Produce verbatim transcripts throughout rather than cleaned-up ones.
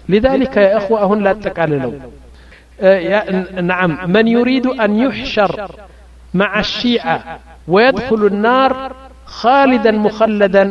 لذلك يا أخوة هن لا تقاللوا نعم من يريد أن يحشر مع الشيعة ويدخل النار خالدا مخلدا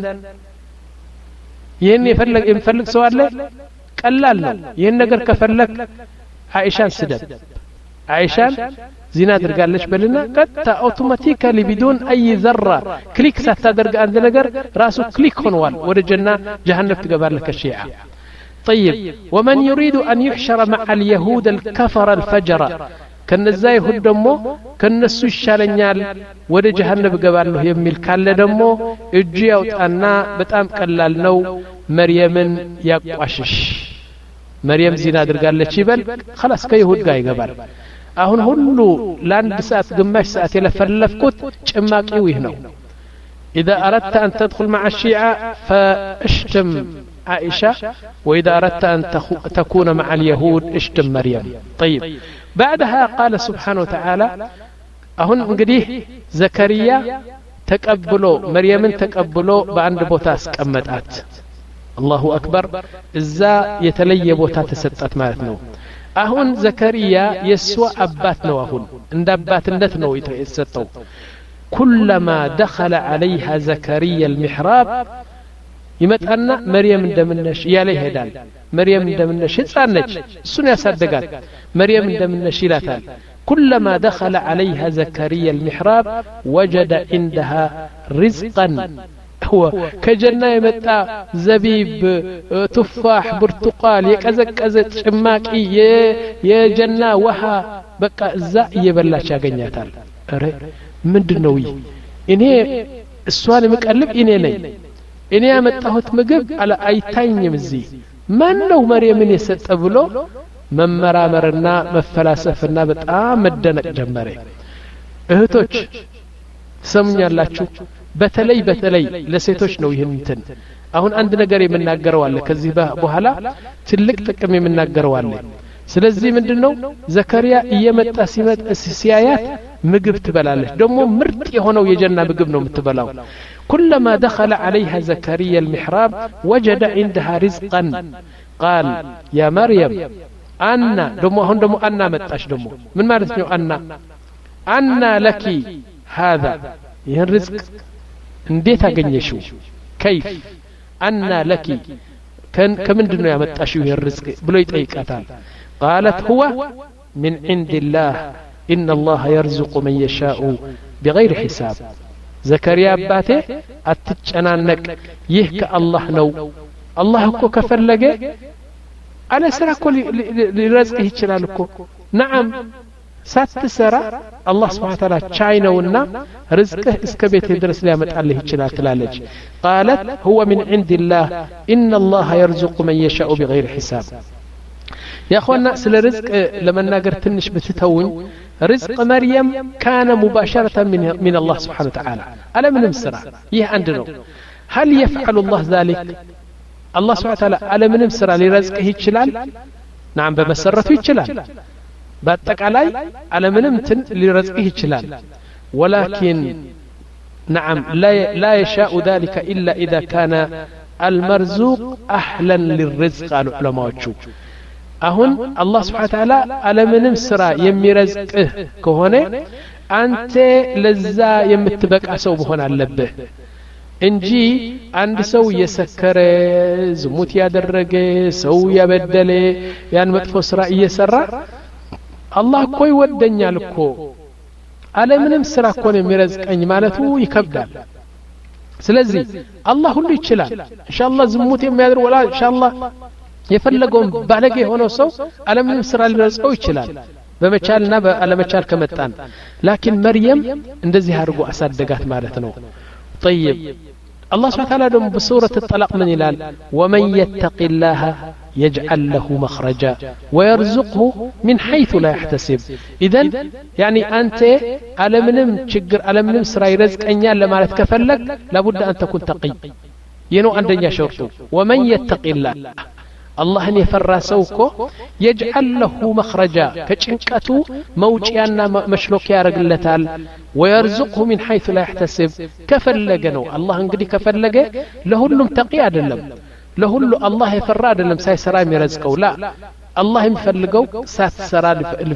يهن يفلق يفلق سؤال له قلال ነው ይሄን ነገር ከፈለክ عائشان سدد عائشان زنا አድርጋለች በልና ቀጥታ አውቶማቲካሊ بدون اي ذره ክሊክ ሳታደርግ አንድ ነገር ራሱ ክሊክ ሆኗል ወደ ጀና ጀሃነም ትገባለህ ከሺዓ طيب ومن يريد أن يحشر مع اليهود الكفر الفجر كنزا يهود دمو كنسو يشالنيال ወደ ጀሃነም ገባለሁ የሚል ካለ ደሞ እጅ ያውጣና በጣም ቀላል ነው መርየምን ያቋሽሽ መርየም ዚና አድርጋለች ይበል خلاص ከይሁድ ጋር ይገባል አሁን ሁሉ ለአንድ ሰዓት ግማሽ ሰዓት የለፈለፍኩት ጭማቂው ይህ ነው إذا أردت أن تدخل مع الشيعة فاشتم عائشة وإذا أردت أن تكون مع اليهود اشتم مريم طيب بعدها قال سبحانه وتعالى أهن قديه زكريا تقبلوا مريم تقبلوا بعند بوتاس كمتات الله أكبر إذا يتلي بوتات ستات مالتنا أهن زكريا يسوى أباتنا وهن عند أبات النتنا يتستو كلما دخل عليها زكريا المحراب يمتأنا مريم اندمنش ياليه هدال مريم اندمنش هتسانج السنة يصدقات مريم اندمنش يلاتال كلما دخل عليها زكريا المحراب وجد عندها رزقا هو كجنة يمتأ زبيب تفاح برتقال يكزكزت شماكي يا جنة وها بقى الزا يبلاش يغنياتال ምንድነው እኔ እሷን መቀለብ እኔ ነኝ እኔ ያመጣሁት ምግብ አለ አይታኝም እዚህ ማን ነው መርየምን የሰጠ ብሎ መመራመርና መፈላሰፍና በጣም መደነቅ ጀመረ እህቶች ሰምኛላችሁ በተለይ በተለይ ለሴቶች ነው ይሄን እንትን አሁን አንድ ነገር የምናገረው አለ ከዚህ በኋላ ትልቅ ጥቅም የምናገረው አለ ስለዚህ ምንድነው ዘከሪያ እየመጣ ሲመጣ ሲያያት ምግብ ትበላለች ደሞ ምርጥ የሆነው የጀና ምግብ ነው የምትበላው كلما دخل عليها زكريا المحراب وجد عندها رزقا قال يا مريم أنا دمو هون دمو أنا متاش دمو من ما رسمي أنا أنا لك هذا ين رزق انديت أغنيشو كيف أنا لك كان كمن دنو يا متاشو ين رزق بلو يتأيكاتان قالت هو من عند الله إن الله يرزق من يشاء بغير حساب زكريا أباته أتجنانك يهك الله نو الله كو كفلقه على سرعكو لرزقه يتشلالكو نعم سات سرع الله سبحانه وتعالى شاينا ونا رزقه اسكبيت يدرس لها متعليه يتشلال تلالج قالت هو من عند الله إن الله يرزق من يشاء بغير حساب يا أخوانا سل رزق لما ناقر تنش بتتون رزق مريم كان مباشرة من, من الله سبحانه وتعالى ألا من مسرع يه عندنا هل يفعل الله ذلك الله سبحانه وتعالى ألا من مسرع لرزقه يتشلال نعم بمسرته يتشلال باتك علي ألا من متن لرزقه يتشلال ولكن نعم لا, لا يشاء ذلك إلا إذا كان المرزوق أحلا للرزق قالوا علماء وجوه أهون الله سبحانه وتعالى على من سرا يميرزقه كهونه أنت لذا يمتبك أسو بهون اللبه إنجي عند سو يسكر زموت يادرق سو يبدل يعني مدفو سرا يسرا الله كوي ودنيا لكو على من سرا كون يميرزق أن مالته يكبدل سلزي الله هو اللي يتشلال إن شاء الله زموت يميادر ولا إن شاء الله يفلقون بالغ ሆኖ ሰው ዓለምን ስራ ሊረጽው ይችላል በመቻልና ባለመቻል ከመጣን لكن مريم እንደዚህ አድርጎ አሳደጋት ማለት ነው طيب الله سبحانه وتعالى دم بسورة الطلاق من يلال ومن يتق الله يجعل له مخرجا ويرزقه من حيث لا يحتسب إذن يعني أنت على منم تشجر على منم سرا يرزقني لما تكفلك لابد أن تكون تقي ينو عندنا شرطه ومن يتق الله الله أن يفرى سوكو يجعل له مخرجا كتشنكتو موجيانا مشلوك يا رجلتال ويرزقه من حيث لا يحتسب كفلقنو الله انقدي كفلقه لهلم تقي عدلم ለሁሉ አላህ የፈራ አይደለም ሳይሰራ የሚረዝቀው ላ الله يفلقوا سات سرا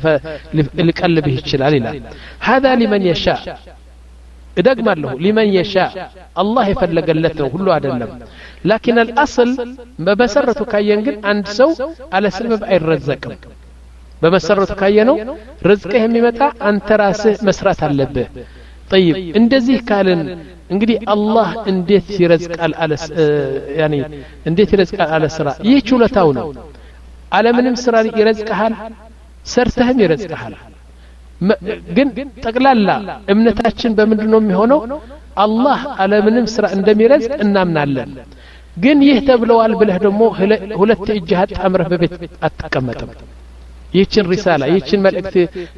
لقلبه ይችላል ይላል هذا لمن يشاء እደግማ له لمن يشاء الله يفلقለት ነው ሁሉ አይደለም لكن الاصل በመሰረቱ ካየን ግን አንድ ሰው አለ ስበብ አይረዘቅም በመሰረቱ ካየነው ርዝቅህ የሚመጣ አንተ ራስህ መስራት አለብህ طيب እንደዚህ ካልን እንግዲህ አላህ እንዴት ይረዝቃል አለ ያኒ እንዴት ይረዝቃል አለ ስራ ይህ ችሎታው ነው ዓለምንም ስራ ይረዝቅሃል ሰርተህም ይረዝቅሃል ግን ጠቅላላ እምነታችን በምንድነው የሚሆነው አላህ ዓለምንም ስራ እንደሚረዝቅ እናምናለን ግን ይህ ተብለዋል ብለህ ደግሞ ሁለት እጅህ አጣምረህ በቤት አትቀመጥም ይህችን ሪሳላ ይህችን መልእክት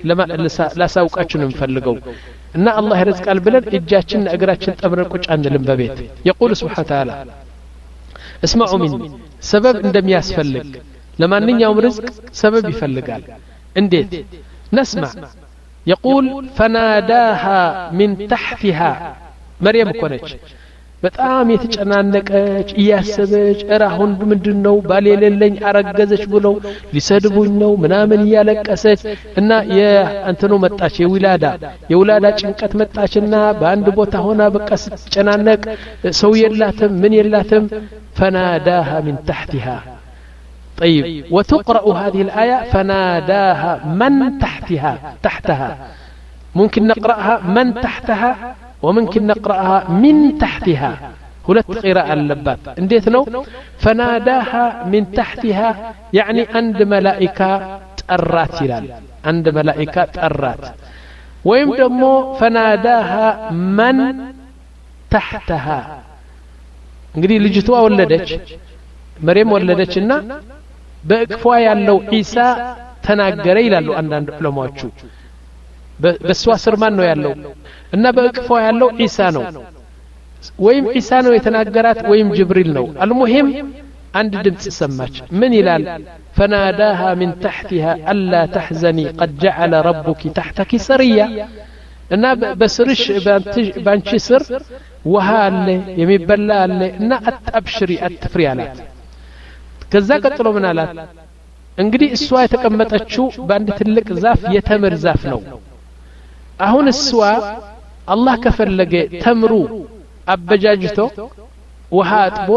ላሳውቃችሁ ነው የምፈልገው እና አላህ ይረዝቃል ብለን እጃችንና እግራችን ጠምረን ቁጭ አንልም በቤት يقول سبحانه وتعالى اسمعوا مني سبب እንደሚያስፈልግ ለማንኛውም ርዝቅ ሰበብ ይፈልጋል እንዴት نسمع يقول فناداها من تحتها مريم ኮነች በጣም የተጨናነቀች እያሰበች እራሁን ምንድነው ባል የሌለኝ አረገዘች ብለው ሊሰድቡኝ ነው ምናምን እያለቀሰች እና የእንተኑ መጣች የውላዳ የውላዳ ጭንቀት መጣችና በአንድ ቦታ ሆና በቃ ስትጨናነቅ ሰው የላትም ምን የላትም فناداها من تحتها طيب وتقرأ هذه الآية فناداها من تحتها تحتها ممكن نقرأها من تحتها وممكن نقرأها من تحتها هلت قراءة اللبات انديت نو فناداها من تحتها يعني عند ملائكة تأرات هلال عند ملائكة تأرات ويم دمو فناداها من تحتها እንግዲህ ልጅቷ ወለደች مريم ወለደችና በእቅፏ ያለው ኢሳ ተናገረ ይላሉ አንዳንድ ዑለማዎቹ በሷ ስር ማን ነው ያለው እና በእቅፏ ያለው ኢሳ ነው ወይም ኢሳ ነው የተናገራት ወይም ጅብሪል ነው المهم አንድ ድምጽ ሰማች ምን ይላል فناداها من تحتها الا تحزني قد جعل ربك تحتك سريا እና በስርሽ ባንቺ ስር ውሃ አለ የሚበላ አለ እና አትብሽሪ አትፍሪ አላት ከዛ ቀጥሎ ምን አላት እንግዲህ እሷ የተቀመጠችው በአንድ ትልቅ ዛፍ የተምር ዛፍ ነው አሁን እሷ አላህ ከፈለገ ተምሩ አበጃጅቶ ውሃ አጥቦ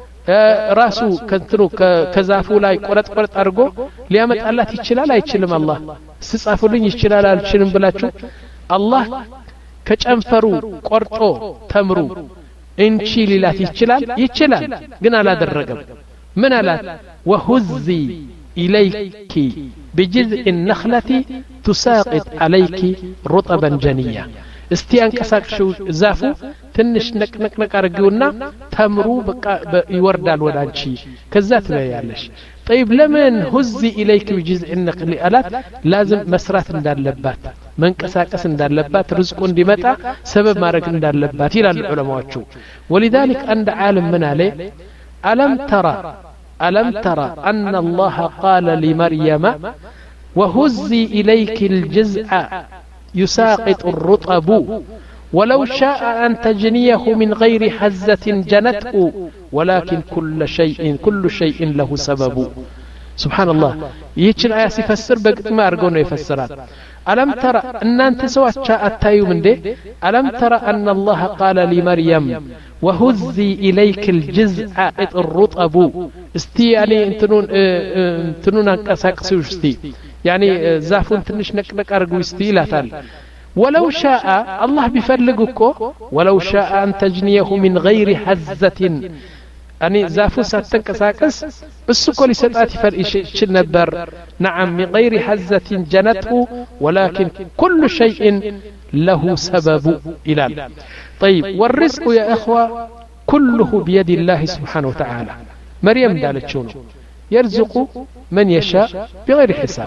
ራሱ ከንትሩ ከዛፉ ላይ ቆረጥ ቆረጥ አድርጎ ሊያመጣላት ይችላል አይችልም አላህ ስጻፉልኝ ይችላል አልችልም ብላችሁ አላህ ከጨንፈሩ ቆርጦ ተምሩ እንቺ ሊላት ይችላል ይችላል ግን አላደረገም من ألات وهزي إليك بجذع النخلة تساقط عليك رطبا جنيا استيان كساك شو زافو تنش نك نك نك أرجونا تمرو بقى يوردال ودانشي كذات ما يعلش طيب لمن هزي إليك بجذع النخلة ألات لازم مسرات ندار لبات من كساكس ندار لبات رزق دمتا سبب ما رك ندار لبات إلى العلماء شو ولذلك عند عالم من عليه ألم ترى ألم ترى أن الله قال لمريم وهزي إليك الجزع يساقط الرطب ولو شاء أن تجنيه من غير حزة جنته ولكن كل شيء كل شيء له سبب سبحان الله يتشن آية يفسر بقت ما أرجونه يفسرات ألم ترى أن أنت سوات أتايو من ده ألم ترى أن الله قال لمريم وهزي إليك الجزء الرطب استي يعني انتنون انتنون كساكسو استي يعني زافون تنش نك نك أرجو استي لا تال ولو شاء الله بفرلقكو ولو شاء أن تجنيه من غير حزة يعني زافو ساتن كساكس بس كل سطات فرق نبر نعم من غير حزة جنته ولكن كل شيء له سبب إلى طيب والرزق يا إخوة كله بيد الله سبحانه وتعالى مريم دالت شنو يرزق من يشاء بغير حساب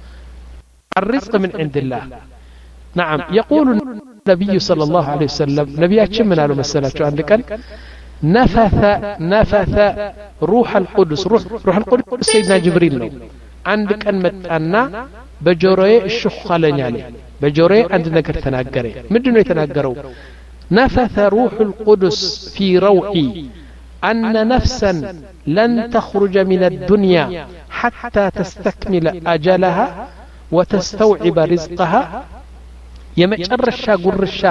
الرزق من عند الله نعم يقول النبي صلى الله عليه وسلم نبياتش من قالوا مسألة شو عندك نفث نفث روح القدس روح روح القدس سيدنا جبريل لو عندك أن متأنا بجوري الشخالين عليه بجوري عندنا كرتناجري مدنو يتناجروا نفث روح القدس في روحي أن نفسا لن تخرج من الدنيا حتى تستكمل أجلها وتستوعب رزقها يمجرشا قرشا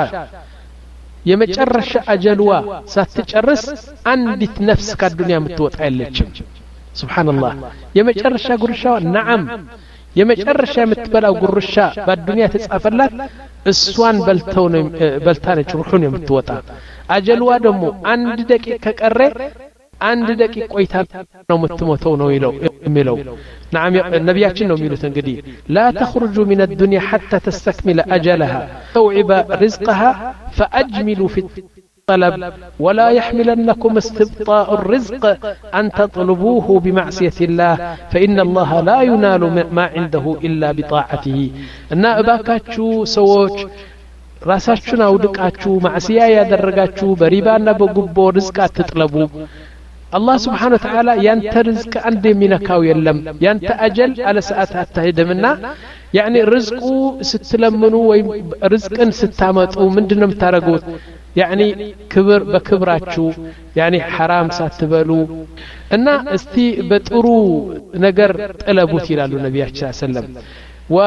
يمجرشا أجلوا ستجرس عندت نفس كالدنيا متوت عيلتشم سبحان الله يمجرشا قرشا نعم يمجرشا متبلاو قرشا بالدنيا تسعفلات السوان بلتون بلتانج روحون يمتوتا أجلوا دمو عند دقيقة كقرر عند دقيقة قويتان نو متموتو نو يلو ميلو نعم النبياتين نو ميلو تنقدي لا تخرج من الدنيا حتى تستكمل أجلها توعب رزقها فأجملوا في الطلب ولا يحملنكم استبطاء الرزق أن تطلبوه بمعصية الله فإن الله لا ينال ما عنده إلا بطاعته أن أباكاتشو سووش ራሳችሁን አውድቃችሁ ማዕሲያ ያደረጋችሁ በሪባና በጉቦ ርዝቅ አትጥለቡ አላህ Subhanahu Wa Ta'ala ያንተ ርዝቅ አንድ የሚነካው የለም ያንተ አጀል አለ ሰዓት አታሄድምና ያኒ ርዝቁ ስትለምኑ ወይ ርዝቅን ስታመጡ ምንድነው የምታረጉት ያኒ ክብር በክብራችሁ ያኒ حرام ሳትበሉ እና እስቲ በጥሩ ነገር ጥለቡት ይላሉ ነብያችን ሰለላሁ ዐለይሂ ወሰለም ወ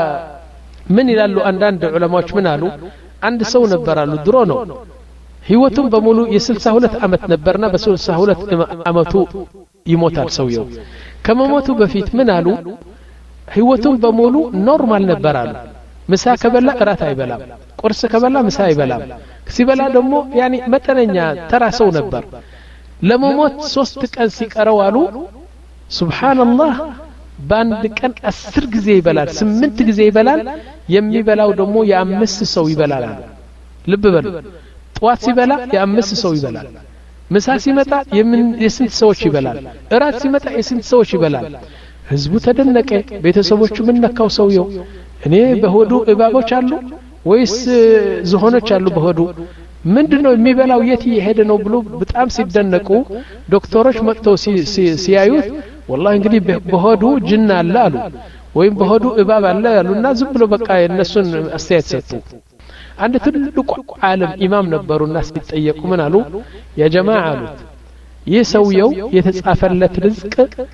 ምን ይላሉ አንዳንድ ዑለማዎች ምን አሉ አንድ ሰው ነበራሉ ድሮ ነው ህይወቱን በሙሉ የ62 አመት ነበርና በ62 አመቱ ይሞታል ሰውየው ከመሞቱ በፊት ምን አሉ ህይወቱን በሙሉ ኖርማል ነበራሉ ምሳ ከበላ እራት አይበላም ቁርስ ከበላ ምሳ አይበላም ሲበላ ደግሞ ያኒ መጠነኛ ተራ ሰው ነበር ለመሞት ሶስት ቀን ሲቀረው አሉ ሱብሃንአላህ ባንድ ቀን አስር ጊዜ ይበላል ስምንት ጊዜ ይበላል የሚበላው ደግሞ የአምስት ሰው ይበላል ልብ በሉ ጧት ሲበላ የአምስት ሰው ይበላል ምሳ ሲመጣ የስንት ሰዎች ይበላል እራት ሲመጣ የስንት ሰዎች ይበላል ህዝቡ ተደነቀ ቤተሰቦቹ ምን ነካው ሰውየው እኔ በሆዱ እባቦች አሉ ወይስ ዝሆኖች አሉ በሆዱ ምንድነው የሚበላው የት ይሄደ ነው ብሎ በጣም ሲደነቁ ዶክተሮች መጥተው ሲያዩት والله እንግዲህ በሆዱ ጅን አለ አሉ ወይም በሆዱ እባብ አለ ያሉና ዝም ብሎ በቃ የነሱን አስተያየት ሰጡ አንድ ትልቁ ዓለም ኢማም ነበሩና ሲጠየቁ ምን አሉ ያ ጀማዓ አሉት ይህ ሰውየው የተጻፈለት ርዝቅ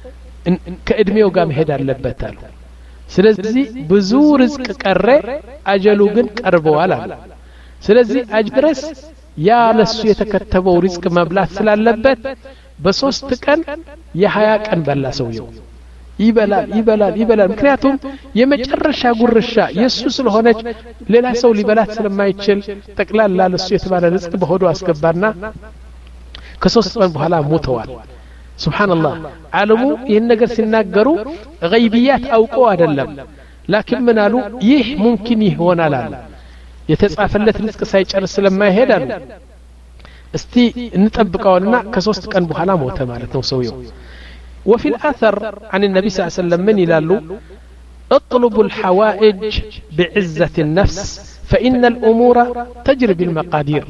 ከእድሜው ጋር መሄድ አለበት አሉ ስለዚህ ብዙ ርዝቅ ቀረ አጀሉ ግን ቀርበዋል አሉ ስለዚህ አጅረስ ያ ለሱ የተከተበው ርዝቅ መብላት ስላለበት በሶስት ቀን የሀያ ቀን በላ ሰውየው ይበላል ይበላል ይበላል ምክንያቱም የመጨረሻ ጉርሻ የሱ ስለሆነች ሌላ ሰው ሊበላት ስለማይችል ተቅላላ ለሱ የተባለ ርዝቅ በሆዱ አስገባና ከሶስት ቀን በኋላ ሞተዋል ሱብሃንአላህ ዓለሙ ይህን ነገር ሲናገሩ ገይብያት አውቀው አይደለም ላኪን ምን አሉ ይህ ሙምኪን ይሆናል አሉ የተጻፈለት ርዝቅ ሳይጨርስ ስለማይሄድ አሉ እስቲ እንጠብቀውና ከሶስት ቀን በኋላ ሞተ ማለት ነው ሰውየው وفي الأثر عن النبي صلى الله عليه وسلم من يلالو اطلبوا الحوائج بعزة النفس فإن الأمور تجري بالمقادير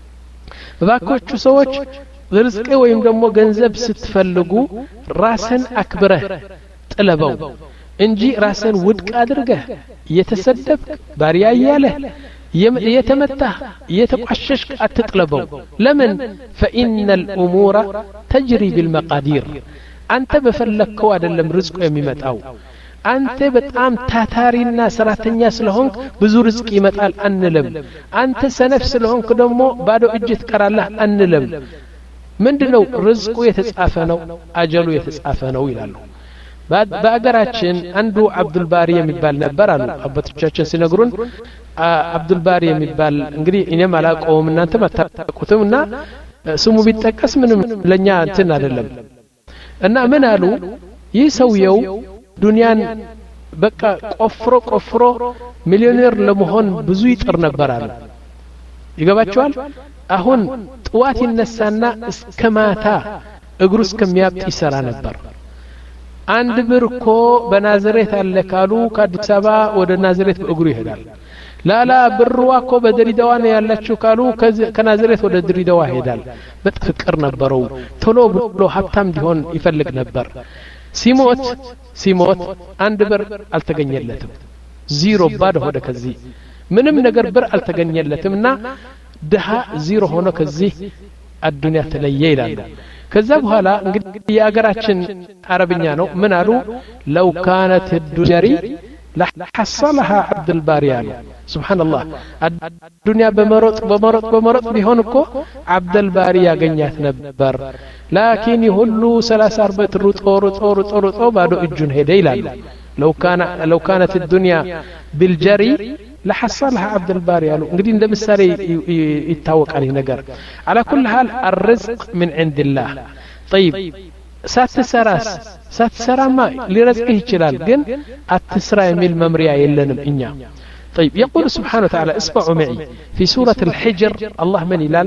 باكوچو سوچ رزق ወይም ደግሞ ገንዘብ ስትፈልጉ ራስን አክብረህ ጥለበው እንጂ ራስን ውድቅ አድርገህ የተሰደብ ባሪያ ያለህ يتمتع يتقشش أتطلبه لمن فإن الأمور تجري بالمقادير أنت بفلك كواد اللي مرزق يميمتاو أنت بتقام تاتارينا سراتنيا سلهونك بزو رزق يمتال أنلم أنت سنفس لهونك دمو بادو اجت كرالله أنلم من دلو رزق يتسعفنو أجل يتسعفنو إلالو በአገራችን አንዱ አብዱል ባሪ የሚባል ነበር አሉ አባቶቻችን ሲነግሩን አብዱል ባሪ የሚባል እንግዲህ እኔም አላውቀውም እናንተም አታውቁትምና ስሙ ቢጠቀስ ምንም ለኛ እንትን አይደለም እና ምን አሉ ይህ ሰውየው ዱንያን በቃ ቆፍሮ ቆፍሮ ሚሊዮነር ለመሆን ብዙ ይጥር ነበር አሉ ይገባቸዋል አሁን ጥዋት ይነሳና እስከ ማታ እግሩ እስከሚያብጥ ይሰራ ነበር አንድ ብር እኮ በናዝሬት አለ ካሉ ከአዲስ አበባ ወደ ናዝሬት በእግሩ ይሄዳል ላላ ብርዋ እኮ በድሬዳዋ ነው ያለችው ካሉ ከናዝሬት ወደ ድሬዳዋ ይሄዳል በፍቅር ነበረው ቶሎ ብሎ ሀብታም እንዲሆን ይፈልግ ነበር ሲሞት ሲሞት አንድ ብር አልተገኘለትም ዜሮ ባዶ ሆደ ከዚህ ምንም ነገር ብር አልተገኘለትምና ድሃ ዜሮ ሆኖ ከዚህ الدنيا تليه ይላሉ ከዛ በኋላ እንግዲህ የአገራችን አረብኛ ነው ምን አሉ لو كانت الدنيا لحصلها عبد الباري አሉ سبحان الله الدنيا بمرط بمرط بمرط ቢሆን እኮ عبد الباري ያገኛት ነበር لكن ሁሉ ثلاثة أربعة ሩጦ ሩጦ ሩጦ ሩጦ ባዶ እጁን ሄደ ይላሉ لو كان لو كانت الدنيا بالجري لحصلها عبد الباري قالوا እንግዲህ እንደ ምሳሌ ይታወቃል ይሄ ነገር على كل حال الرزق من عند الله طيب ሳትሰራስ ሳትሰራማ ሊረዝቅህ ይችላል ግን አትስራ የሚል መምሪያ የለንም እኛ طيب يقول سبحانه وتعالى اسمعوا معي في سورة الحجر الله من يلال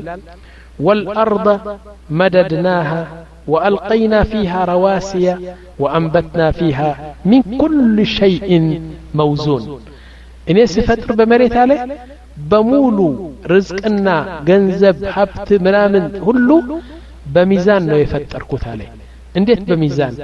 والأرض مددناها وألقينا فيها رواسي وأنبتنا فيها من كل شيء موزون እኔ ሲፈጥር በመሬት አለ በሙሉ ርዝቅና ገንዘብ ሀብት ምናምን ሁሉ በሚዛን ነው የፈጠርኩት አለ እንዴት በሚዛን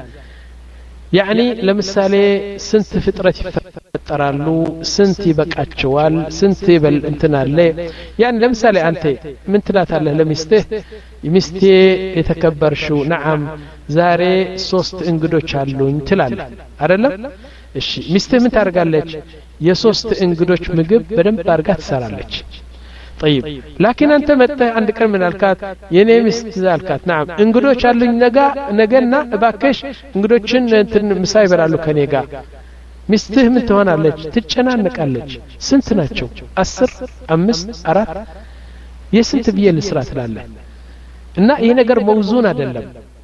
يعني ለምሳሌ ስንት ፍጥረት ይፈጠራሉ ስንት ይበቃቸዋል ስንት ይበል እንትን አለ يعني ለምሳሌ አንተ ምን ትላታለህ ለሚስትህ ሚስቴ የተከበርሽው ነዓም ዛሬ ሶስት እንግዶች አሉኝ ትላለህ አይደለም እሺ ሚስትህ ምን ታደርጋለች የሶስት እንግዶች ምግብ በደንብ አድርጋ ትሰራለች طيب لكن انت متى عند كلمه الكات የኔ ሚስት ዛልካት نعم እንግዶች አሉኝ ነገ ነገና እባክሽ እንግዶችን እንትን ምሳ ይበላሉ ከኔ ጋር ሚስትህ ምን ትሆናለች ትጨናነቃለች ስንት ናቸው አስር አምስት አራት የስንት ቢየ ልስራ ትላለህ እና ይሄ ነገር መውዙን አይደለም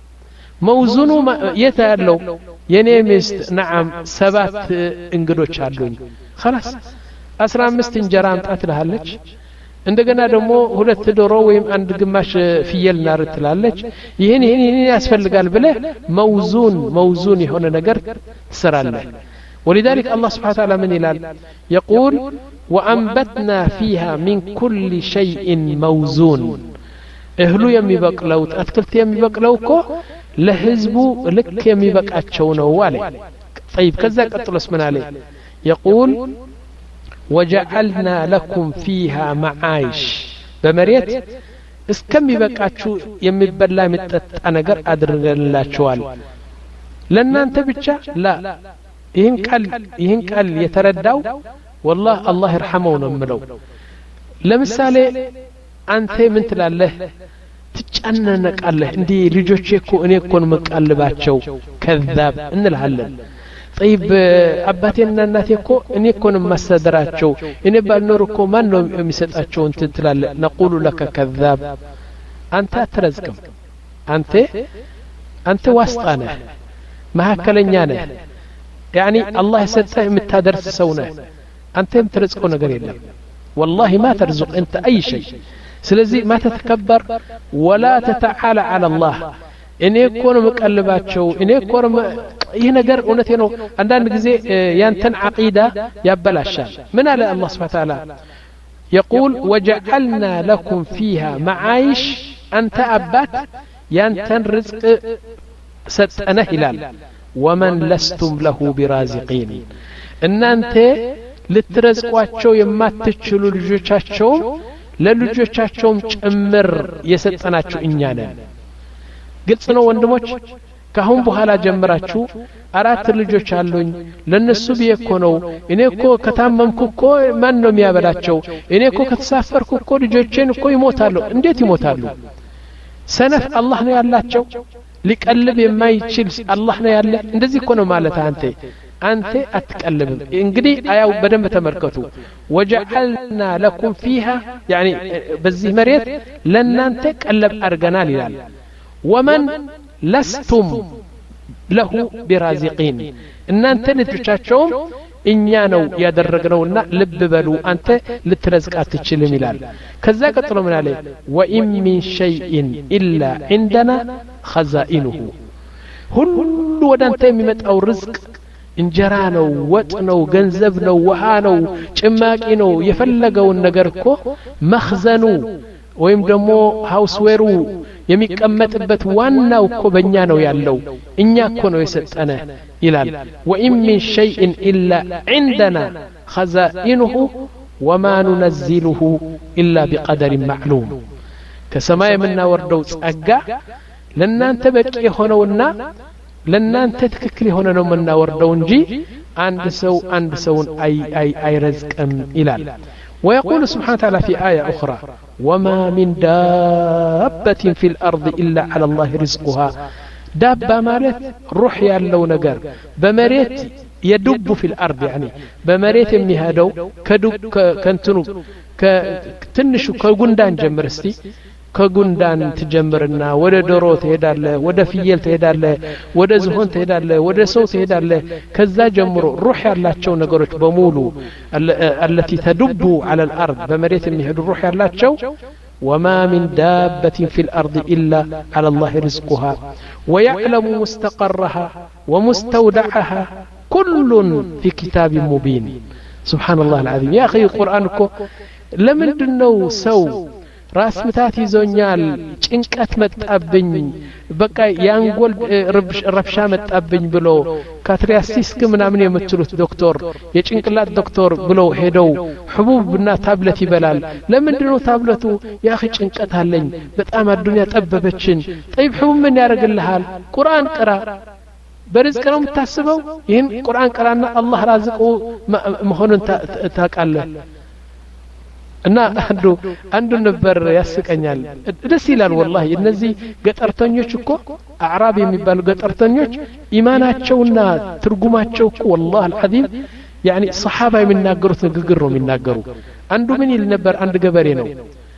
መውዙኑ የት ያለው የኔ ሚስት نعم ሰባት እንግዶች አሉኝ خلاص አስራ አምስት እንጀራ አምጣት ትላለች እንደገና ደግሞ ሁለት ዶሮ ወይም አንድ ግማሽ ፍየል ናር ትላለች ይሄን ይሄን ያስፈልጋል ብለ መውዙን መውዙን የሆነ ነገር ትሰራለህ ولذلك الله سبحانه وتعالى من يلال يقول وأنبتنا فيها من كل شيء موزون اهلو يميبقلو اتكلت يميبقلو كو لهزبو لك يميبقاچو ነው አለ طيب كذا قطلس من عليه يقول وجعلنا لكم فيها معايش بمريت اسكم يبقاچو يميبلا يمطጣ ነገር አድርገንላችኋል ለእናንተ ብቻ لا ይህን ቃል ይህን ቃል የተረዳው والله الله يرحمه ነው ምለው ለምሳሌ አንተ ምን ትላለህ ትጨነነቃለህ እንዴ ልጆቼ እኮ እኔ እኮ ነው መቃልባቸው كذاب እንልሃለን طيب አባቴና እናቴ እኮ እኔ እኮ ነው ማስተዳደራቸው እኔ ባልኖር እኮ ማን ነው የሚሰጣቸው እንት ትላለህ نقول لك كذاب አንተ አትረዝቅም አንተ አንተ ዋስጣ ነህ መሐከለኛ ነህ يعني الله يسطህ የምታደርስ ሰው ነህ አንተ የምትረዝቀው ነገር የለም والله ما ترزق انت اي شيء ስለዚህ ما تتكبر ولا تتعالى على الله እኔ እኮ ነው መቀልባቸው እኔ እኮ ነው ይሄ ነገር እውነቴ ነው አንዳንድ ጊዜ ያንተን አቂዳ ያበላሻል ምን አለ አላህ Subhanahu Wa Ta'ala يقول وجعلنا لكم فيها معايش انت ابات ያንተን ርዝቅ ሰጠነህ ይላል ومن لستم له برازقين እናንተ ልትረዝቋቸው የማትችሉ ልጆቻቸው ለልጆቻቸውም ጭምር የሰጠናቸው እኛ ነን ግልጽ ነው ወንድሞች ካሁን በኋላ ጀምራችሁ አራት ልጆች አሉኝ ለነሱ ቢየኮ ነው እኔ እኮ ከታመምኩ እኮ ማን ነው የሚያበላቸው እኔ እኮ ከተሳፈርኩ እኮ ልጆቼን እኮ ይሞታሉ እንዴት ይሞታሉ ሰነፍ አላህ ነው ያላቸው ሊቀልብ የማይችል አላህ ነው ያለ እንደዚህ እኮ ነው ማለት አንተ አንተ አትቀልብም እንግዲህ አያው በደንብ ተመልከቱ وجعلنا لكم فيها يعني በዚህ መሬት ለናንተ ቀለብ አርገናል ይላል ومن لستم له برازقين እናንተ ልጆቻቸውም እኛ ነው ያደረግነውና ልብ በሉ አንተ ልትረዝቅ አትችልም ይላል ከዛ ቀጥሎ ምን አለ وإن من شيء إلا عندنا خزائنه ሁሉ ወዳንተ የሚመጣው ርዝቅ እንጀራ ነው ወጥ ነው ገንዘብ ነው ውሃ ነው ጭማቂ ነው የፈለገውን ነገር እኮ መخزኑ ወይም ደግሞ ሃውስዌሩ የሚቀመጥበት ዋናው እኮ በእኛ ነው ያለው እኛ እኮ ነው የሰጠነ ይላል وإن من شيء إلا عندنا خزائنه وما ننزله إلا بقدر معلوم ከሰማይ የምናወርደው ጸጋ ለናንተ በቂ የሆነውና ለናንተ ትክክል የሆነ ነው የምናወርደው እንጂ አንድ ሰው አንድ ሰውን አይ አይ አይረዝቅም ይላል ويقول سبحانه وتعالى في آية أخرى وما من دابة في الأرض إلا على الله رزقها دابة مالت روح يالله نجار بمريت يدب في الأرض يعني بمريت من هذا كدب كنتنو كتنشو كجندان جمرستي كجندان تجمرنا وده درو تهداله وده فيل تهداله وده زهون تهداله وده صوت تهداله كذا جمرو روح الله تشو نجارك بمولو التي تدب على الأرض بمريت من هذا روح الله تشو وما من دابة في الأرض إلا على الله رزقها ويعلم مستقرها ومستودعها كل في كتاب مبين سبحان الله العظيم يا أخي القرآن لمن دنو سو راس متات ይዞኛል ጭንቀት መጣብኝ በቃ ያንጎል ረብሻ መጣብኝ ብሎ ካትሪያሲስ ምናምን የምትሉት ዶክተር የጭንቅላት ዶክተር ብሎ ሄደው حبوبና ታብለት ይበላል ለምንድነው ታብለቱ ያ اخي ጭንቀት አለኝ በጣም አዱንያ ጠበበችን طيب حبوب ምን ያደርግልሃል ቁርአን ቅራ በርዝቅ ነው የምታስበው ይሄን ቁርአን ቅራና አላህ ራዝቁ መሆኑን ታቃለህ እና አንዱ አንዱ ነበር ያስቀኛል ደስ ይላል والله እነዚህ ገጠርተኞች እኮ አዕራብ የሚባሉ ገጠርተኞች ኢማናቸውና ትርጉማቸው እኮ والله العظيم يعني صحابه የሚናገሩት ንግግር ነው የሚናገሩ አንዱ ምን ይል ነበር አንድ ገበሬ ነው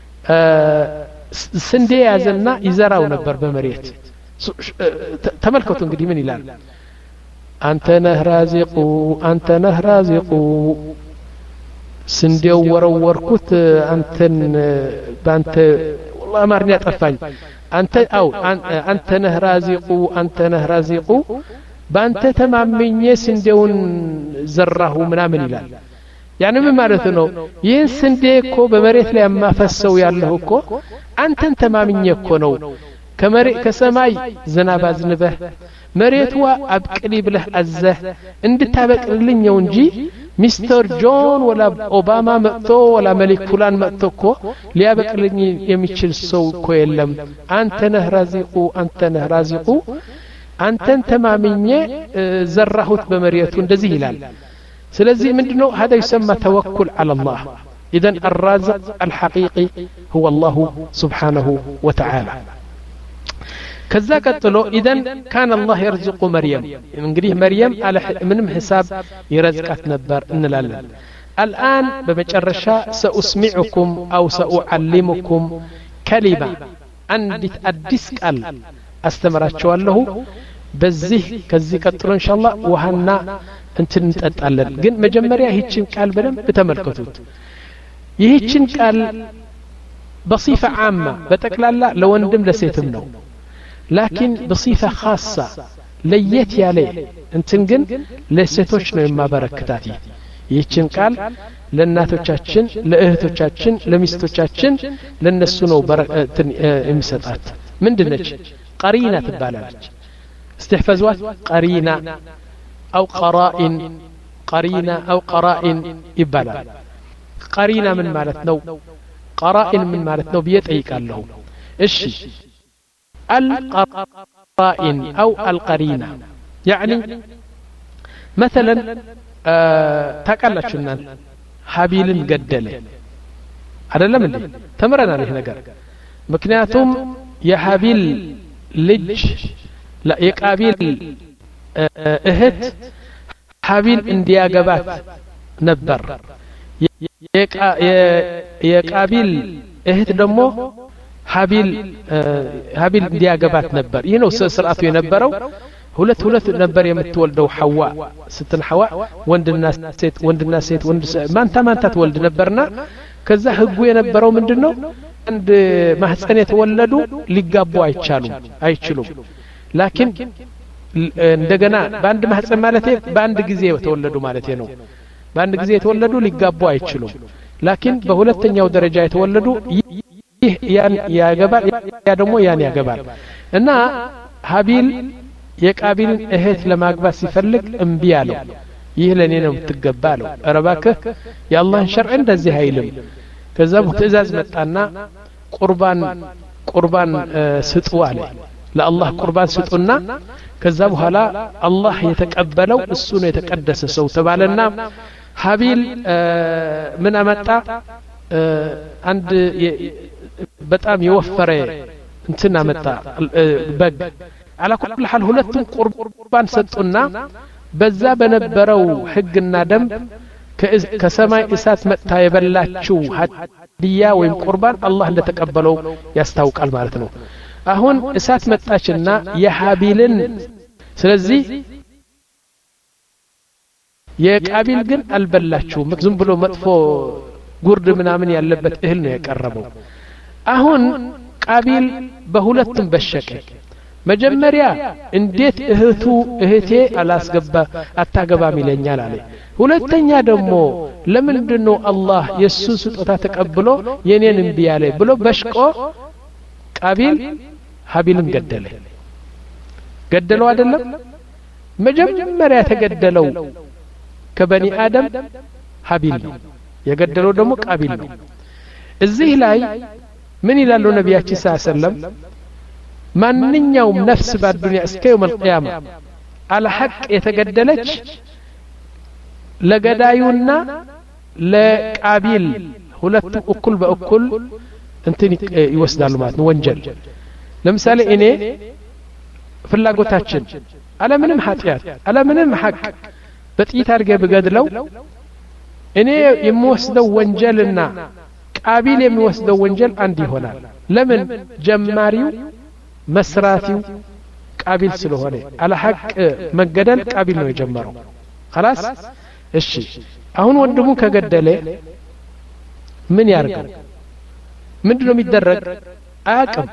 ስንዴ ያዘና ይዘራው ነበር በመሬት ተመልከቱ እንግዲህ ምን ይላል አንተ ነህ ራዚቁ አንተ ነህ ራዚቁ ስንዴው ወረወርኩት አንተን ባንተ والله አማርኛ ጠፋኝ አንተ አው አንተ ነህ ራዚቁ አንተ ነህ ራዚቁ ባንተ ተማምኜ ስንዴውን ዘራሁ ምናምን ይላል ያኔ ምን ማለት ነው ይህን ስንዴ እኮ በመሬት ላይ ማፈሰው ያለው እኮ አንተን ተማምኜ እኮ ነው ከመሬት ከሰማይ ዝናብ አዝንበህ መሬትዋ አብቅሊ ብለህ አዘህ እንድታበቅልልኝ ነው እንጂ ሚስተር ጆን ወላ ኦባማ መጥቶ ወላ መሊክ ፉላን መጥቶ እኮ ሊያበቅልኝ የሚችል ሰው እኮ የለም አንተ ነህ ራዚቁ አንተ ነህ ራዚቁ አንተን ተማምኜ ዘራሁት በመሬቱ እንደዚህ ይላል ስለዚህ ምንድነው هذا يسمى توكل على الله اذا الرازق الحقيقي هو الله سبحانه وتعالى ከዛ ቀጥሎ ኢደን ካን አላህ يرزق مريم እንግዲህ መርየም አለ ምንም ሂሳብ ይረዝቃት ነበር እንላለን الآن በመጨረሻ سأسمعكم أو سأعلمكم كلمة አንዲት አዲስ ቃል አስተምራችኋለሁ በዚህ ከዚህ ቀጥሎ ኢንሻአላህ ወሃና እንትን እንጠጣለን ግን መጀመሪያ ይህችን ቃል በደንብ ተመልከቱት ይህችን ቃል بصفة عامة በጠቅላላ ለወንድም ለሴትም ነው لكن بصفة خاصة ليت يالي انتن جن لسيتوش نو ما بركتاتي ይህችን ቃል ለእናቶቻችን ለእህቶቻችን ለሚስቶቻችን ለነሱ ነው በረከትን የሚሰጣት ምንድነች ቀሪና ትባላለች استحفظوات قرينة أو قرائن قرينة أو قرائن يبالا قرينة من مالتنا قرائن من مالتنا بيتعيك الله الشي القرائن أو القرينة يعني مثلا آه تقلت شنان حبيل قدله هذا لم اللي تمرنا عليه نقر مكنياتهم يا حبيل لج لا يقابل اهت حبيل انديا قبات نبر يقابل اهت دمو حبيل حبيل انديا قبات نبر ينو سرعته ينبرو ሁለት ሁለት ነበር የምትወልደው ሐዋ ስትል ሐዋ ወንድና ሴት ወንድና ሴት ወንድ ማንታ ማንታ ትወልድ ነበርና ከዛ ህጉ የነበረው ምንድነው አንድ ማህፀን የተወለዱ ሊጋቡ አይቻሉም አይችሉም ላኪን እንደገና በአንድ ማህፀን ማለት በአንድ ጊዜ የተወለዱ ማለት ነው በአንድ ጊዜ የተወለዱ ሊጋቡ አይችሉም ላኪን በሁለተኛው ደረጃ የተወለዱ ያን ያገባል ያ ደግሞ ያን ያገባል እና ሀቢል የቃቢልን እህት ለማግባት ሲፈልግ እምቢ አለው ይህ ለኔ ነው የምትገባለው አረባከ የአላህን ሸርዕ እንደዚህ አይልም ከዛ ትእዛዝ መጣና ቁርባን ቁርባን ስጡ አለ ለአላህ ቁርባን ስጡና ከዛ በኋላ አላህ የተቀበለው እሱ ነው የተቀደሰ ሰው ተባለና ሀቢል ምን አመጣ አንድ በጣም የወፈረ እንትና መጣ በግ على كل حال ሁለቱም ቁርባን ሰጡና በዛ በነበረው ህግና ደንብ ከሰማይ እሳት መጣ የበላችው ሀዲያ ወይም ቁርባን አላህ እንደተቀበለው ያስታውቃል ማለት ነው አሁን እሳት መጣችና የሀቢልን ስለዚህ የቃቢል ግን አልበላችው ዝም ብሎ መጥፎ ጉርድ ምናምን ያለበት እህል ነው የቀረበው አሁን ቃቢል በሁለቱም በሸቀ መጀመሪያ እንዴት እህቱ እህቴ አላስገባ አታገባም ይለኛል አለ ሁለተኛ ደግሞ ለምንድነው አላህ የሱ ስጦታ ተቀብሎ የኔን እንቢ ያለ ብሎ በሽቆ ቃቢል ሀቢልን ገደለ ገደለው አይደለም መጀመሪያ ተገደለው ከበኒ አደም ሀቢል ነው የገደለው ደግሞ ቃቢል ነው እዚህ ላይ ምን ይላሉ ነብያችን ሰለላሁ ዐለይሂ ወሰለም ማንኛውም ነፍስ በዱንያ እስከ يوم القيامه على حق የተገደለች ለገዳዩና ለቃቢል ሁለቱ እኩል በእኩል እንትን ይወስዳሉ ማለት ነው ወንጀል ለምሳሌ እኔ ፍላጎታችን አለ ምንም ኃጢያት አለ ምንም ሐቅ በጥይት አድርገ በገድለው እኔ የምወስደው ወንጀልና ቃቢል የሚወስደው ወንጀል አንድ ይሆናል ለምን ጀማሪው መስራቲው ቃቢል ስለሆነ አለ ሐቅ መገደል ቃቢል ነው የጀመረው خلاص እሺ አሁን ወንድሙ ከገደለ ምን ያርጋል ምንድነው የሚደረግ አያቅም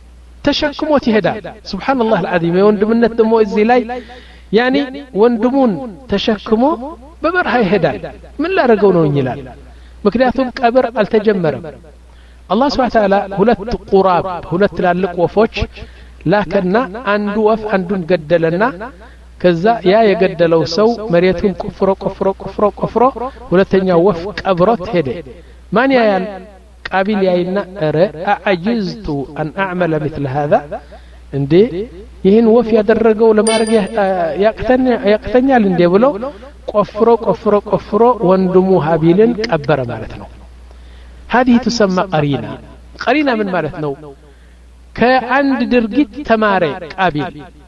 ተሸክሞት ይሄዳል ሱብሃንአላህ العظيم የወንድምነት ደሞ እዚህ ላይ ያኒ ወንድሙን ተሸክሞ በበረሃ ይሄዳል ምን ላረገው ነው ይላል ምክንያቱም ቀብር አልተጀመረም አላህ Subhanahu Wa Ta'ala ሁለት ቁራብ ሁለት ላልቅ ወፎች ላከና አንዱ ወፍ አንዱን ገደለና ከዛ ያ የገደለው ሰው መሬቱን ቆፍሮ ቆፍሮ ቆፍሮ ቆፍሮ ሁለተኛው ወፍ ቀብሮት ሄደ ማን ያያል ቃቢል ያይና አረ አጅዝቱ አን አዕመለ مثل هذا እንዴ ይህን ወፍ ያደረገው ለማድረግ ያቅተኛ ያቅተኛል እንዴ ብሎ ቆፍሮ ቆፍሮ ቆፍሮ ወንድሙ ሀቢልን ቀበረ ማለት ነው هذه تسمى قرينه قرينه من ማለት ነው ከአንድ ድርጊት ተማረ ቃቢል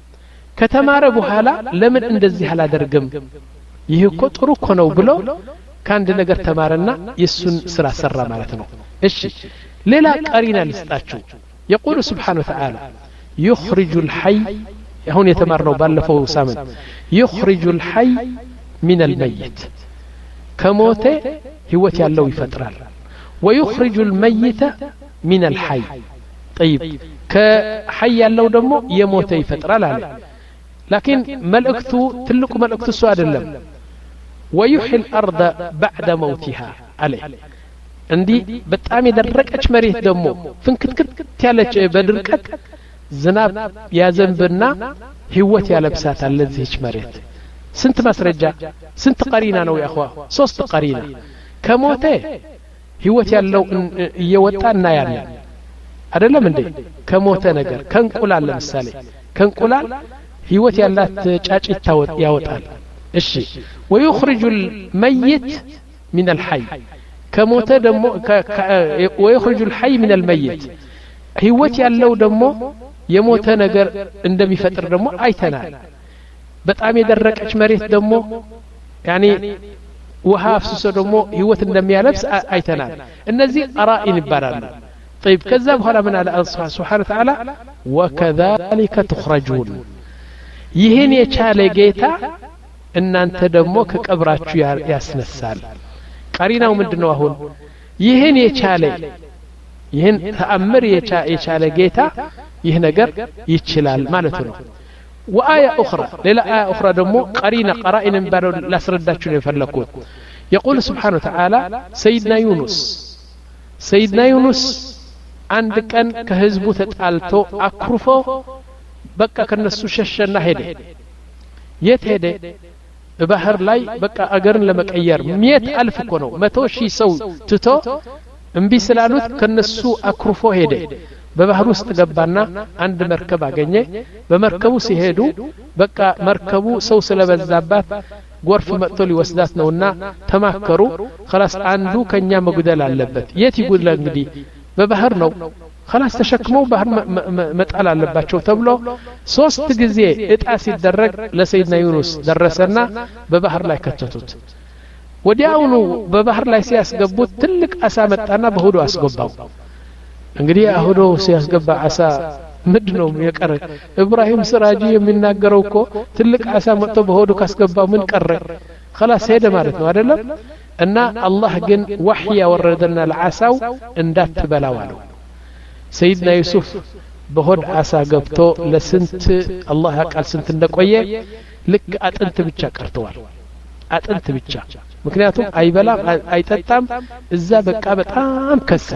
ከተማረ በኋላ ለምን እንደዚህ አላደርግም ይህ እኮ ጥሩ እኮ ነው ብሎ ካንድ ነገር ተማረና የሱን ስራ ሰራ ማለት ነው እሺ ሌላ ቀሪና ልስጣችሁ يقول سبحانه وتعالى يخرج الحي هون يتمرنوا بالفو سامن يخرج الحي من الميت كموت هوت ያለው ይፈጥራል ويخرج الميت من الحي طيب كحي ያለው ደግሞ የሞተ ይፈጥራል አለ لكن ملكته تلك ملكته سو አይደለም ويحيي الارض بعد موتها عليه عندي በጣም የደረቀች መሬት ደግሞ ፍንክትክት ያለች በድርቀት ዝናብ ያዘንብና ህይወት ያለብሳታል ለዚህች መሬት ስንት ማስረጃ ስንት ቀሪና ነው ያخوا ሶስት ቀሪና ከሞተ ህይወት ያለው እየወጣና ያለ አይደለም እንዴ ከሞተ ነገር ከንቁላል ለምሳሌ ከንቁላል ህይወት ያላት ጫጭት ያወጣል እሺ ويخرج الميت من الحي ከሞተ ደግሞ ويخرج الحي من الميت ህይወት ያለው ደግሞ የሞተ ነገር እንደሚፈጥር ደግሞ አይተናል በጣም የደረቀች መሬት ደግሞ يعني ውሃ አፍስሶ ደግሞ ህይወት እንደሚያለብስ አይተናል እነዚህ ቀራኢን ይባላሉ طيب ከዛ በኋላ ምን አለ አላህ Subhanahu Wa Ta'ala وكذلك تخرجون ይሄን የቻለ ጌታ እናንተ ደግሞ ከቀብራችሁ ያስነሳል ቀሪናው ምንድነው አሁን ይሄን የቻለ ይሄን ተአምር የቻለ ጌታ ይህ ነገር ይችላል ማለት ነው وآية أخرى لا آية أخرى دمو قرينة قرائن بارو لا سرداتشون يفلقون يقول سبحانه وتعالى سيدنا يونس سيدنا يونس عندك أن كهزبو تتعالتو أكرفو بقى كنسو ششنا هيدي يت هيدي بحر لاي بقى أقرن لمك أيار مئة ألف كونو متو شي سو تتو እምቢ ስላሉት ከነሱ አክሩፎ ሄደ በባህር ውስጥ ገባና አንድ መርከብ አገኘ በመርከቡ ሲሄዱ በቃ መርከቡ ሰው ስለበዛባት ጎርፍ መጥቶ ሊወስዳት ነውና ተማከሩ خلاص አንዱ ከኛ መጉደል አለበት የት ይጉደል እንግዲህ በባህር ነው خلاص ተሸክመው ባህር መጣል አለባቸው ተብሎ ሶስት ጊዜ እጣ ሲደረግ ለሰይድና ዩኑስ ደረሰና በባህር ላይ ከተቱት ወዲያውኑ በባህር ላይ ሲያስገቡት ትልቅ አሳ መጣና በሆዱ አስገባው እንግዲህ አሁዶ ሲያስገባ አሳ ምንድነው የቀረ ኢብራሂም ስራጂ የሚናገረው እኮ ትልቅ አሳ መጥቶ በሆዱ ካስገባው ምን ቀረ خلاص ሄደ ማለት ነው አይደለም እና አላህ ግን ወህይ ያወረደና ለዓሳው እንዳትበላው አለው ሰይድና ዩሱፍ በሆድ አሳ ገብቶ ለስንት አላህ ያቃል ስንት እንደቆየ ልክ አጥንት ብቻ ቀርተዋል አጥንት ብቻ ምክንያቱም አይበላም አይጠጣም እዛ በቃ በጣም ከሳ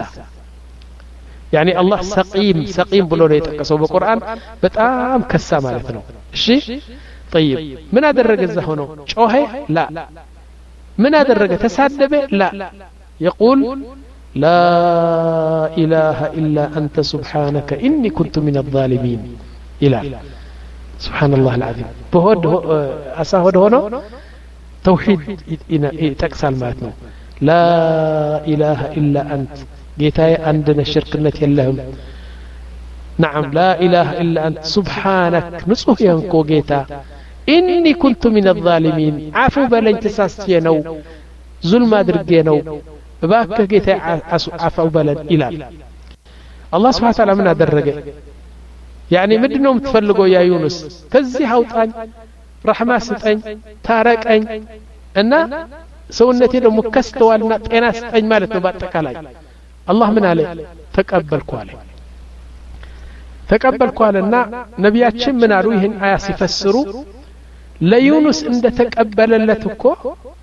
يعني الله سقيم سقيم بلو ነው የተቀሰው በቁርአን በጣም ከሳ ማለት ነው እሺ طيب ምን አደረገ እዛ ሆኖ ጮኸ لا ምን አደረገ ተሳደበ لا يقول لا إله إلا أنت سبحانك إني كنت من الظالمين إلى سبحان الله العظيم بهود أساهد هنا توحيد تكسال ماتنا لا إله إلا أنت جيتاي عندنا الشركنة يلهم نعم لا إله إلا أنت سبحانك نصه ينكو جيتا إني كنت من الظالمين عفو بلين تساسينو ظلم أدرجينو باك جيتا عفو بلد إلى الله سبحانه وتعالى من أدرجه يعني مدنهم تفلقوا يا يونس كزي هاوطان رحمة ستين تارك أين أنا سونتي لو مكستوالنا أنا ستين مالتنا باتكالاي الله من عليه تقبل كواله تقبل كوالنا نبياتشم من أرويهن آيات يفسروا ليونس عند تقبل لتكو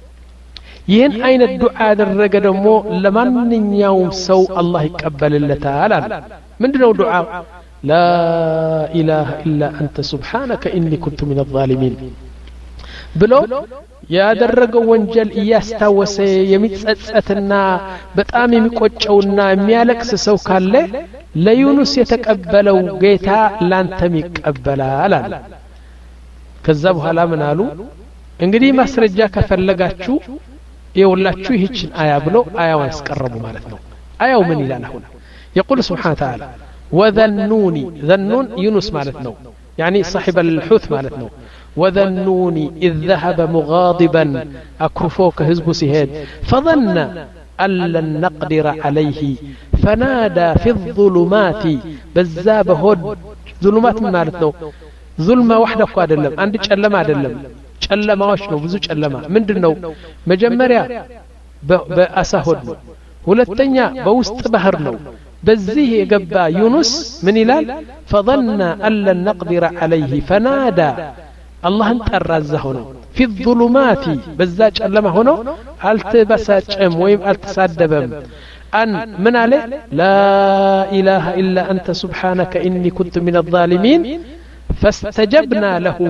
ይህን አይነት ዱዓ ያደረገ ደግሞ ለማንኛውም ሰው አላህ ይቀበልለታል አለ ምንድነው ዱዓ ላ ኢላሃ ኢላ አንተ ሱብሃነከ ኢኒ ኩንቱ ሚነ ዛሊሚን ብሎ ያደረገው ወንጀል እያስታወሰ የሚጸጸትና በጣም የሚቆጨውና የሚያለቅስ ሰው ካለ ለዩኑስ የተቀበለው ጌታ ላንተም ይቀበላል አለ ከዛ በኋላ ምን አሉ እንግዲህ ማስረጃ ከፈለጋችሁ يقولاتشو هيتشن آية بلو آية واسقربوا مالتنا آية ومن إلى هنا يقول سبحانه وتعالى وذنوني ذنون يونس مالتنا يعني صاحب الحوت مالتنا وذنوني إذ ذهب مغاضبا أكرفوك هزب سهاد فظن أن لن نقدر عليه فنادى في الظلمات بزاب هود ظلمات مالتنا ظلمة واحدة قادلم عندك ألم أدلم ጨለማዎች ነው ብዙ ጨለማ ምንድነው መጀመሪያ በአሳሆድ ነው ሁለተኛ በውስጥ ባህር ነው በዚህ የገባ ዩኑስ ምን ይላል فظن أن لن نقدر عليه فنادى الله انطرزه ነው في الظلمات በዛ ጨለማ ሆኖ አልተበሳጨም ወይም አልተሳደበም أن من عليه لا إله إلا أنت سبحانك إني كنت من الظالمين فاستجبنا له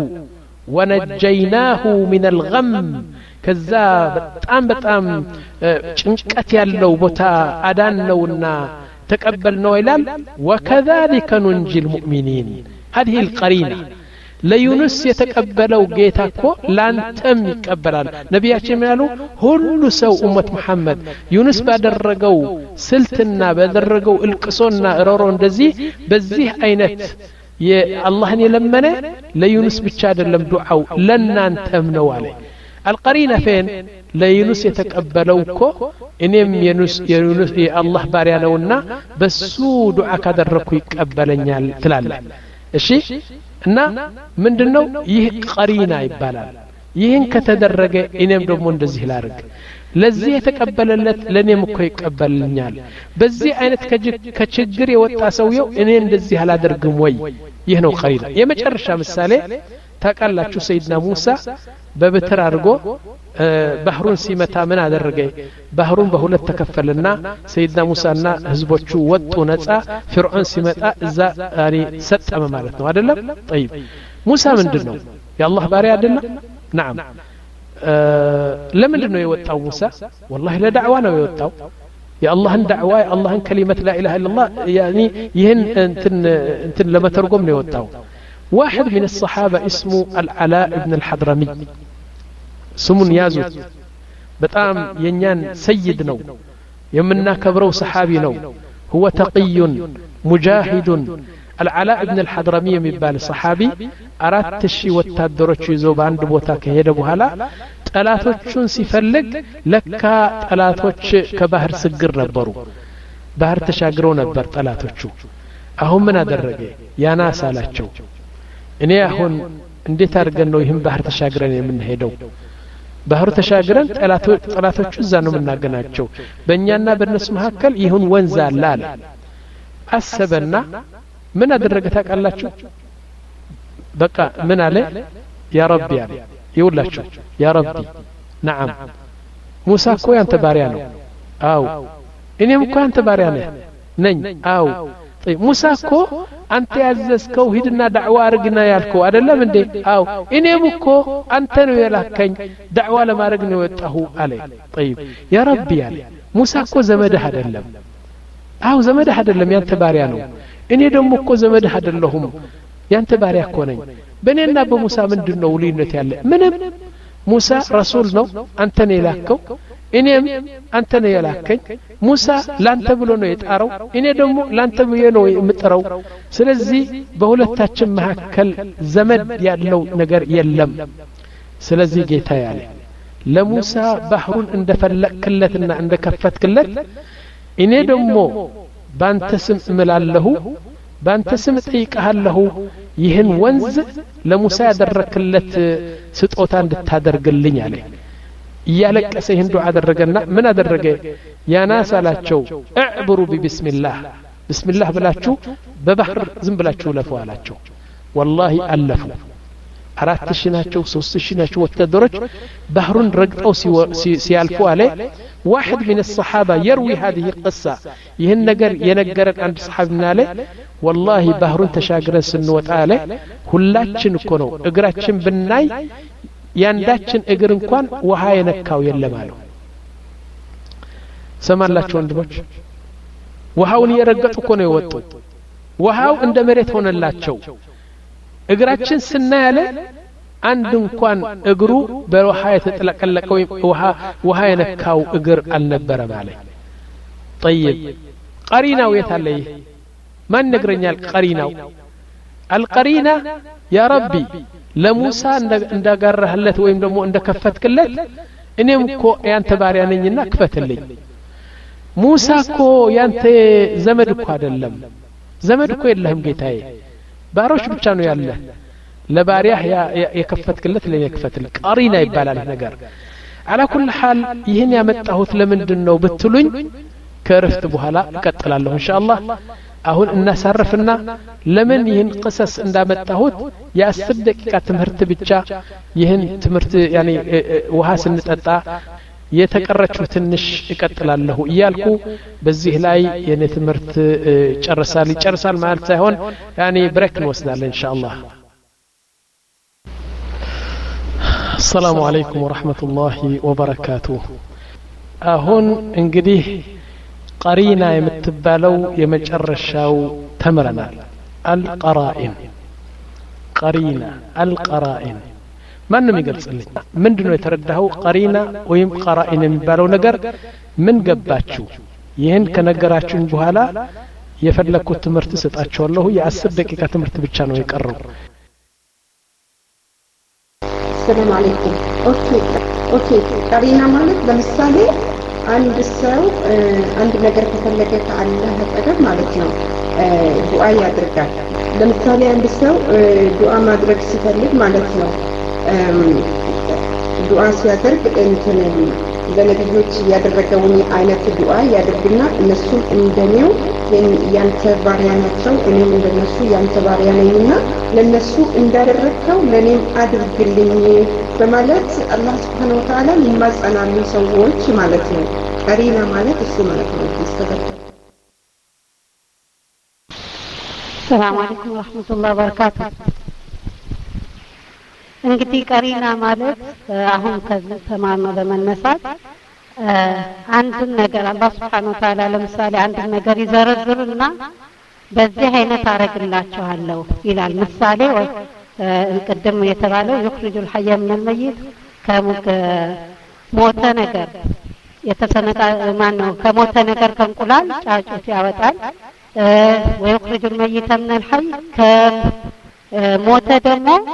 ونجيناه من الغم كذا بتام بتام ጭንቀት ያለው ቦታ አዳነውና ተቀበልነው ይላል وكذلك ننجي المؤمنين هذه القرينه ለዩኑስ የተቀበለው ጌታ እኮ ላንተም ይቀበላል ነቢያችን ያሉ ሁሉ ሰው ኡመት መሐመድ ዩኑስ ባደረገው ስልትና ባደረገው እልቅሶና እሮሮ እንደዚህ በዚህ አይነት የአላህን የለመነ ለዩኑስ ብቻ አይደለም ዱዓው ለናንተም ነው አለ القرينه فين ለዩኑስ የተቀበለው እኮ እኔም የዩኑስ የዩኑስ የአላህ ባሪያ ነውና በሱ ዱዓ ካደረኩ ይቀበለኛል ትላለ እሺ እና ምንድነው ይህ ቀሪና ይባላል ይህን ከተደረገ እኔም ደግሞ እንደዚህ ላርግ ለዚህ የተቀበለለት ለኔም እኮ ይቀበልኛል በዚህ አይነት ከችግር የወጣ ሰውየው እኔ እንደዚህ አላደርግም ወይ ይህ ነው ቀሪና የመጨረሻ ምሳሌ ታቃላችሁ ሰይድና ሙሳ በበትር አድርጎ ባህሩን ሲመታ ምን አደረገ ባህሩን በሁለት ተከፈለና ሰይድና ሙሳና ህዝቦቹ ወጡ ነፃ ፍርዖን ሲመጣ እዛ ያኒ ሰጠመ ማለት ነው አይደለም طيب ሙሳ ምንድነው የአላህ ባሪያ አይደለም نعم ለምንድነው የወጣው ሙሳ والله ለዳዕዋ ነው የወጣው يا الله دعوة يا الله كلمة لا إله إلا الله يعني يهن انتن انتن لما ترقم لي وتاو واحد من الصحابة اسمه العلاء بن الحضرمي سمون يازوت بتام ينيان سيد نو يمنا كبرو صحابي نو هو تقي مجاهد العلاء بن الحضرمي يمبال صحابي أرات الشي والتادرش يزو باند بوتا كهيدا بوهلا ጠላቶቹን ሲፈልግ ለካ ጠላቶች ከባህር ስግር ነበሩ ባህር ተሻግረው ነበር ጠላቶቹ አሁን ምን አደረገ ያናስ አላቸው እኔ አሁን እንዴት አድርገን ነው ይህን ባህር ተሻግረን የምንሄደው ባህሩ ተሻግረን ጠላቶች ጠላቶቹ እዛ ነው የምናገናቸው በእኛና በእነሱ መካከል ይሁን ወንዝ አለ አለ አሰበና ምን አደረገ ታውቃላችሁ በቃ ምን አለ ያ ረቢ አለ يقوللاችሁ يا ربي نعم موسى እኮ ያንተ ባሪያ ነው አው እኔም እኮ ያንተ ባሪያ ነኝ አው طيب موسى እኮ አንተ ያዘዝከው ሂድና ዳዕዋ አርግና ያልከው አይደለም እንዴ አው እኔም እኮ አንተ ነው የላከኝ ዳዕዋ ለማድረግ ነው የወጣሁ አለ طيب يا ربي አለ موسى እኮ ዘመድህ አይደለም አው ዘመድህ አይደለም ያንተ ባሪያ ነው እኔ ደግሞ እኮ ዘመድህ አይደለሁም ያንተ ባሪያ እኮ ነኝ በእኔና በሙሳ ምንድነው ልዩነት ያለ ምንም ሙሳ ረሱል ነው አንተ ነህ የላከው እኔም አንተ ነህ የላከኝ ሙሳ ላንተ ብሎ ነው የጣረው እኔ ደግሞ ላንተ ብዬ ነው የምጠራው ስለዚህ በሁለታችን መካከል ዘመድ ያለው ነገር የለም ስለዚህ ጌታ ያለ ለሙሳ ባህሩን እንደፈለክለትና እንደከፈትክለት እኔ ደግሞ ባንተ ስም እምላለሁ ባንተ ስም ጠይቀሃለሁ ይህን ወንዝ ለሙሳ ያደረክለት ስጦታ እንድታደርግልኝ አለ እያለቀሰ ይህን ዱዓ አደረገና ምን አደረገ ያናስ አላቸው እዕብሩ ቢስሚላህ ቢስሚላህ ብላችሁ በባህር ዝም ብላችሁ ለፉ አላቸው والله አለፉ አራት ሺህ ናቸው ሶስት ሺህ ናቸው ወታደሮች ባህሩን ረግጠው ሲያልፉ አለ واحد من الصحابة يروي هذه القصة يهن نجر ينجرن عند صحابنا له والله بحرون تشاغرن سنوت عليه ሁላችን እኮ ነው እግራችን ብናይ ያንዳችን እግር እንኳን ውሃ የነካው የለም አለው ሰማላችሁ ወንድሞች ውሃውን እየረገጡ እኮ ነው የወጡ ውሃው እንደ መሬት ሆነላቸው እግራችን ስናያለ አንድ እንኳን እግሩ በውሃ የተጠለቀለቀው ውሃ ውሃ የነካው እግር አልነበረም አለ طيب قريناው የታለ ማን ነግረኛል قريناው القرينه يا ربي لموسى እንዳጋራህለት ወይም ደግሞ እንደከፈትክለት እኔም እኮ ያንተ ባሪያ ነኝና ክፈትልኝ ሙሳ እኮ ያንተ ዘመድ እኮ አይደለም ዘመድ እኮ የለህም ጌታዬ ባሮች ብቻ ነው ያለ ለባሪያህ የከፈትክለት ለኔ ክፈትልኝ ቀሪና ይባላል ነገር على كل حال ይህን ያመጣሁት ለምንድነው ብትሉኝ ከረፍት በኋላ እቀጥላለሁ ኢንሻአላህ አሁን እናሳርፍና ለምን ይህን ቅሰስ እንዳመጣሁት የአስር ደቂቃ ትምህርት ብቻ ይህን ትምህርት ያኒ ውሃ ስንጠጣ የተቀረችው ትንሽ እቀጥላለሁ እያልኩ በዚህ ላይ የኔ ትምህርት ጨርሳል ይጨርሳል ማለት ሳይሆን ያኒ ብሬክ እንወስዳለን ኢንሻአላህ السلام عليكم ورحمة الله وبركاته አሁን እንግዲህ قرينا የምትባለው የመጨረሻው ተምረናል القرائن قرينا القرائن ማንም ይገልጽልኝ ምንድነው የተረዳው قرينا ወይም قرائن የሚባለው ነገር ምን ገባችሁ ይሄን ከነገራችሁን በኋላ የፈለኩት ትምህርት ሰጣችኋለሁ የአስር ደቂቃ ትምህርት ብቻ ነው የቀረው السلام عليكم اوكي اوكي قرينا ማለት ለምሳሌ አንድ ሰው አንድ ነገር ከፈለገ ከአላህ ተቀበል ማለት ነው ዱዓ ያድርጋል ለምሳሌ አንድ ሰው ዱዓ ማድረግ ሲፈልግ ማለት ነው ዱዓ ሲያደርግ እንትን ለነብዮች ያደረገውን አይነት ዱዓ ያደርግና እነሱ እንደኔው ያንተ ባሪያ ናቸው እኔም እንደነሱ ያንተ ባሪያ ነኝና ለነሱ እንዳደረከው ለኔም አድርግልኝ በማለት አላህ Subhanahu Wa Ta'ala ይማጸናሉ ሰዎች ማለት ነው ቀሪና ማለት እሱ ማለት ነው ይስተካከል السلام عليكم ورحمة الله وبركاته እንግዲህ ቀሪና ማለት አሁን ከዚህ ተማርነው በመነሳት አንድ ነገር አላህ Subhanahu Wa Ta'ala ለምሳሌ አንድ ነገር ይዘረዝርና በዚህ አይነት አረግላችኋለሁ ይላል ምሳሌ እንቀደም የተባለው يخرج الحي من الميت ከሞተ ነገር የተሰነጣ ማን ነው ከሞተ ነገር ከእንቁላል ጫጩት ያወጣል ويخرج الميت من الحي ከሞተ ደግሞ